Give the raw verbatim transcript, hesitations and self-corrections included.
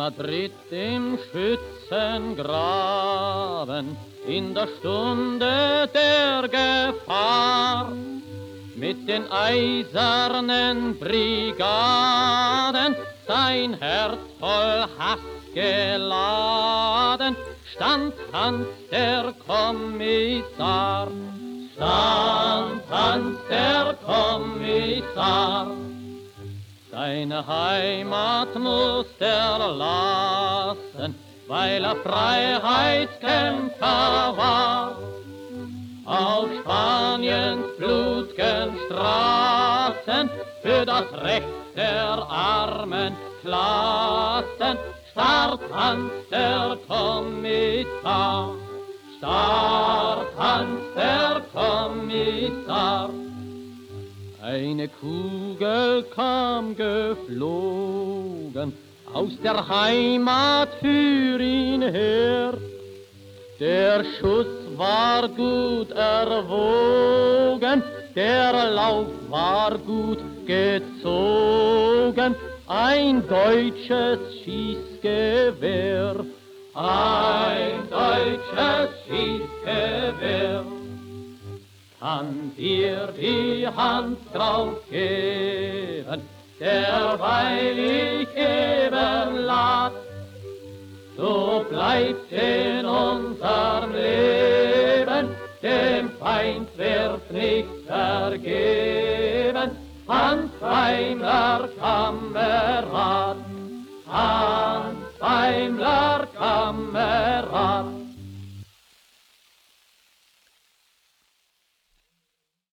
Madrid im Schützengraben, in der Stunde der Gefahr, mit den eisernen Brigaden, sein Herz voll Hass geladen, stand Hans der Kommissar, stand Hans der Kommissar. Seine Heimat muss er lassen, weil er Freiheitskämpfer war. Auf Spaniens blut'gen Straßen für das Recht der armen Klassen starb Hans der Kommissar, starb Hans der Kommissar. Eine Kugel kam geflogen aus der Heimat für ihn her. Der Schuss war gut erwogen, der Lauf war gut gezogen, ein deutsches Schießgewehr, ein deutsches Schießgewehr. Kann dir die Hand drauf geben, derweil ich eben lad, so bleibt in unserem Leben dem Feind wird nichts vergeben. Hans Daimler Kammer